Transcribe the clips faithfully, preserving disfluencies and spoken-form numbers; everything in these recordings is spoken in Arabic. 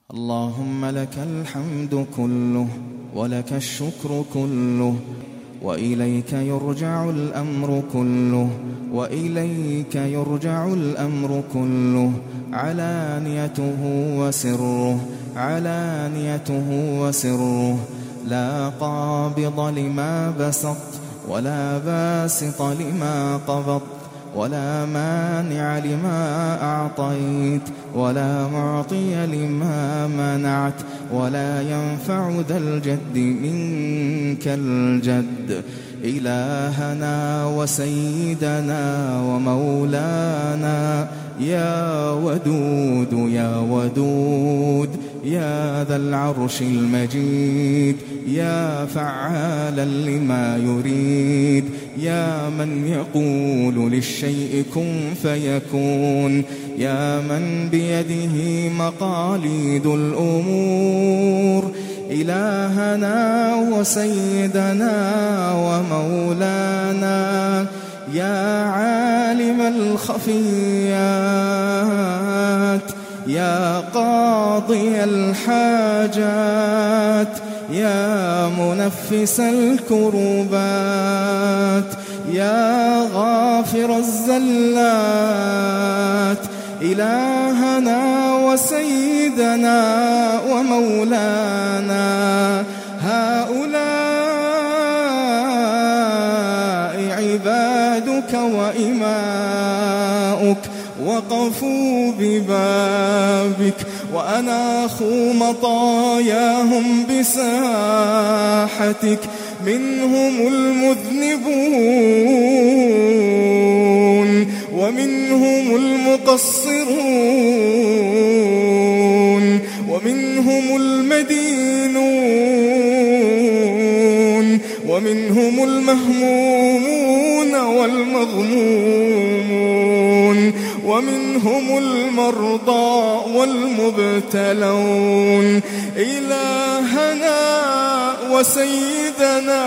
اللهم لك الحمد كله ولك الشكر كله، وإليك يرجع الأمر كله، وإليك يرجع الأمر كله، علانيته وسره، علانيته وسره، لا قابض لما بسط ولا باسط لما قبض، ولا مانع لما أعطيت ولا معطي لما منعت، ولا ينفع ذا الجد منك الجد. إلهنا وسيدنا ومولانا يا ودود يا ودود يا ذا العرش المجيد، يا فعالا لما يريد، يا من يقول للشيء كن فيكون، يا من بيده مقاليد الأمور. إلهنا وسيدنا ومولانا يا عالم الخفيات، يا قاضي الحاجات، يا منفس الكربات، يا غافر الزلات. إلهنا وسيدنا ومولانا هؤلاء عبادك وإماؤك، وقفوا ببابك وأناخوا مطاياهم بساحتك، منهم المذنبون ومنهم المقصرون ومنهم المدينون ومنهم المهمومون والمغمومون ومنهم المرضى والمبتلون. إلهنا وسيدنا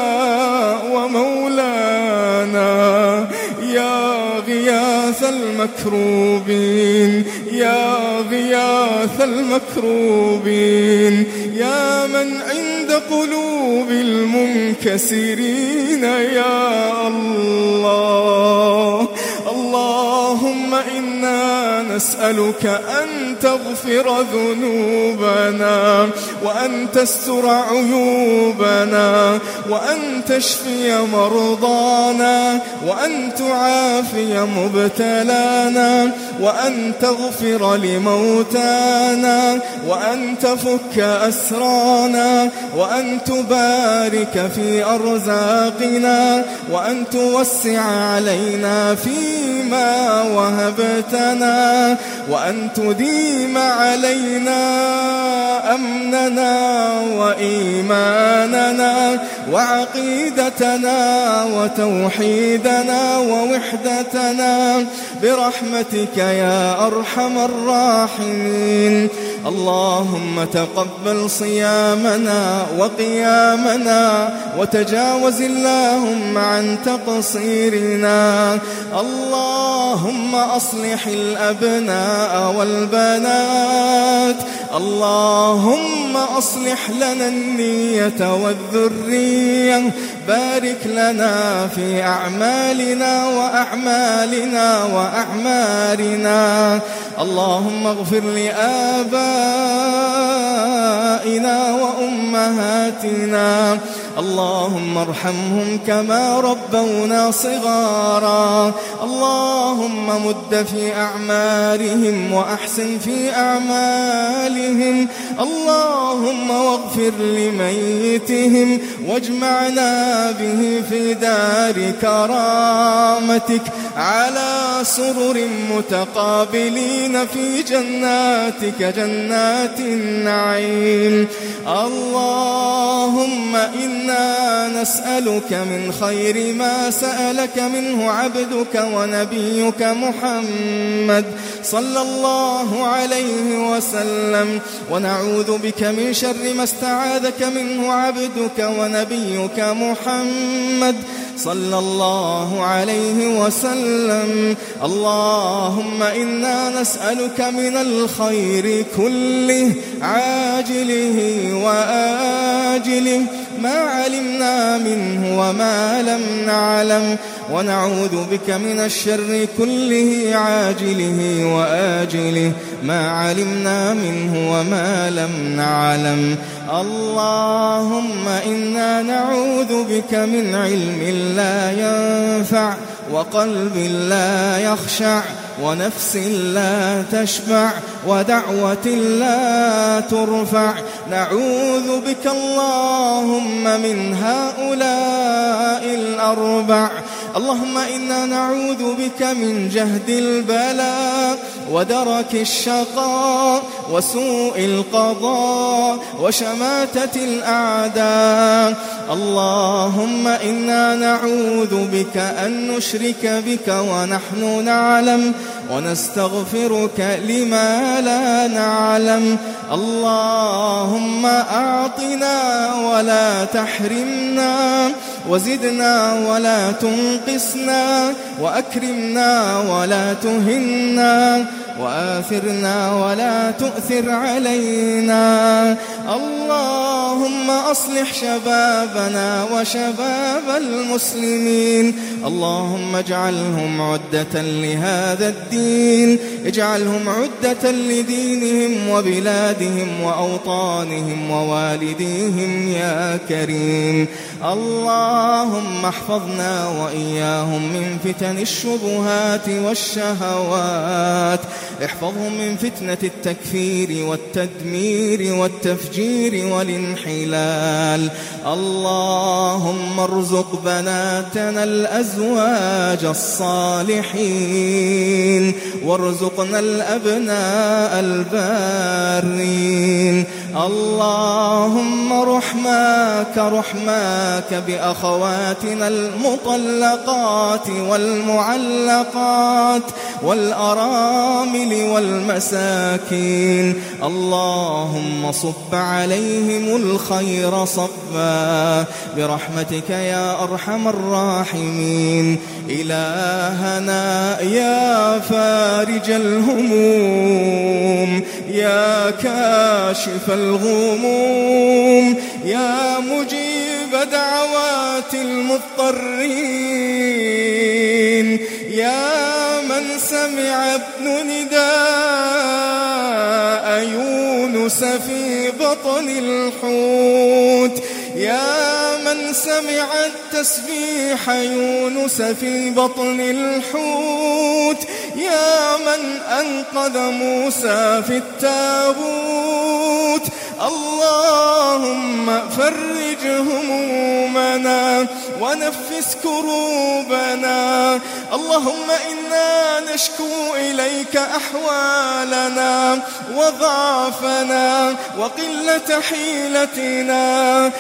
ومولانا يا غياث المكروبين، يا غياث المكروبين، يا من عند قلوب المنكسرين يا الله. اللهم إنا نسألك أن تغفر ذنوبنا، وأن تستر عيوبنا، وأن تشفي مرضانا، وأن تعافي مبتلانا، وأن تغفر لموتانا، وأن تفك أسرانا، وأن تبارك في أرزاقنا، وأن توسع علينا فيما وهبتنا، وأن تديم علينا أمننا وإيماننا وعقيدتنا وتوحيدنا ووحدتنا برحمتك يا أرحم الراحمين. اللهم تقبل صيامنا وقيامنا، وتجاوز اللهم عن تقصيرنا. اللهم أصلح الأبناء والبنات، اللهم أصلح لنا النية والذرية، بارك لنا في أعمالنا وأعمالنا وأعمارنا. اللهم اغفر لآبائنا وأمهاتنا، اللهم ارحمهم كما ربونا صغارا. اللهم مد في أعمارهم وأحسن في أعمالهم. اللهم واغفر لميتهم واجمعنا به في دار كرامتك على سرر متقابلين في جناتك جنات النعيم. اللهم إنا نسألك من خير ما سألك منه عبدك ونبيك محمد صلى الله عليه وسلم، ونعوذ بك من شر ما استعاذك منه عبدك ونبيك محمد صلى الله عليه وسلم. اللهم إنا نسألك من الخير كله عاجله وآجله ما علمنا منه وما لم نعلم، ونعوذ بك من الشر كله عاجله وآجله ما علمنا منه وما لم نعلم. اللهم إنا نعوذ بك من علم لا ينفع وقلب لا يخشع ونفس لا تشبع ودعوة لا ترفع. نعوذ بك اللهم من هؤلاء الأربع. اللهم إنا نعوذ بك من جهد البلاء ودرك الشقاء وسوء القضاء وشماتة الأعداء. اللهم إنا نعوذ بك أن نشرك بك ونحن نعلم ونستغفرك لما لا نعلم. اللهم أعطنا ولا تحرمنا وزدنا ولا تنقصنا وأكرمنا ولا تهنا وآثرنا ولا تؤثر علينا. اللهم أصلح شبابنا وشباب المسلمين. اللهم اجعلهم عدة لهذا الدين، اجعلهم عدة لدينهم وبلادهم وأوطانهم ووالديهم يا كريم. اللهم احفظنا وإياهم من فتن الشبهات والشهوات، احفظهم من فتنة التكفير والتدمير والتفجير والانحلال. اللهم ارزق بناتنا الأزواج الصالحين، وارزقنا الأبناء البارين. اللهم رحماك رحماك بأخواتنا المطلقات والمعلقات والأرامل والمساكين. اللهم صب عليهم الخير صبا برحمتك يا أرحم الراحمين. إلهنا يا فارج الهموم، يا كاشف الغموم، يا مجيب دعوات المضطرين، يا من سمع ابن نداء يونس في بطن الحوت، يا من سمع التسبيح يونس في بطن الحوت، يا من أنقذ موسى في التابوت. اللهم فرج همومنا ونفس كروبنا. اللهم إنا نشكو إليك أحوالنا وضعفنا وقلة حيلتنا.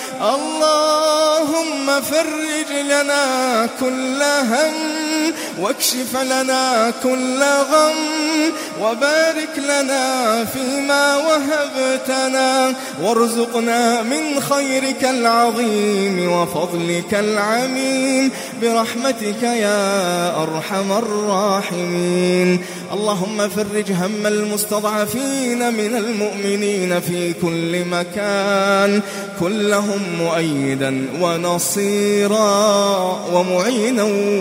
اللهم فرج لنا كل هم واكشف لنا كل غم، وبارك لنا فيما وهبتنا، وارزقنا من خيرك العظيم وفضلك العميم برحمتك يا أرحم الراحمين. اللهم فرج هم المستضعفين من المؤمنين في كل مكان، كن لهم مؤيدا ونصيرا ومعينا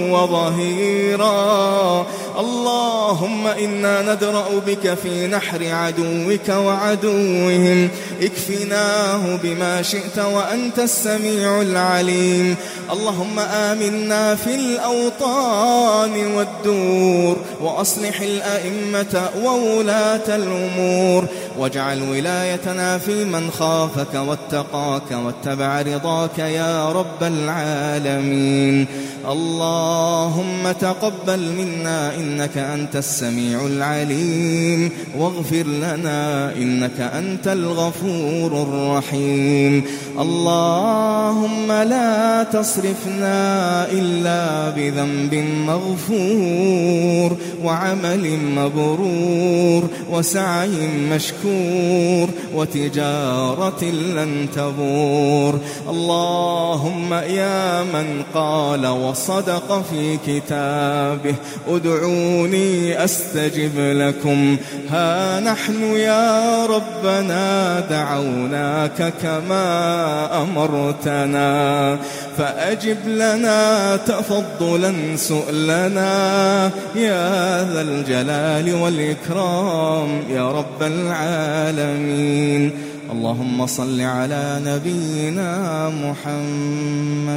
وظهيرا. اللهم إنا ندرأ بك في نحر عدوك وعدوهم، اكفناه بما شئت وأنت السميع العليم. اللهم آمنا في الأوطان والدور، وأصلح الأئمة وولاة الأمور، واجعل ولايتنا في من خافك واتقاك واتبع رضاك يا رب العالمين. اللهم تقبل منا إنك أنت السميع العليم واغفر لنا إنك أنت الغفور الرحيم. اللهم لا تصرفنا إلا بذنب مغفور وعمل مبرور وسعي مشكور وتجارة لن تبور. اللهم يا من قال وصدق في كتابه ادعوني أستجب لكم، ها نحن يا ربنا دعوناك كما أمرتنا فأجب لنا تفضلا سؤلنا يا ذا الجلال والإكرام يا رب العالمين. اللهم صل على نبينا محمد.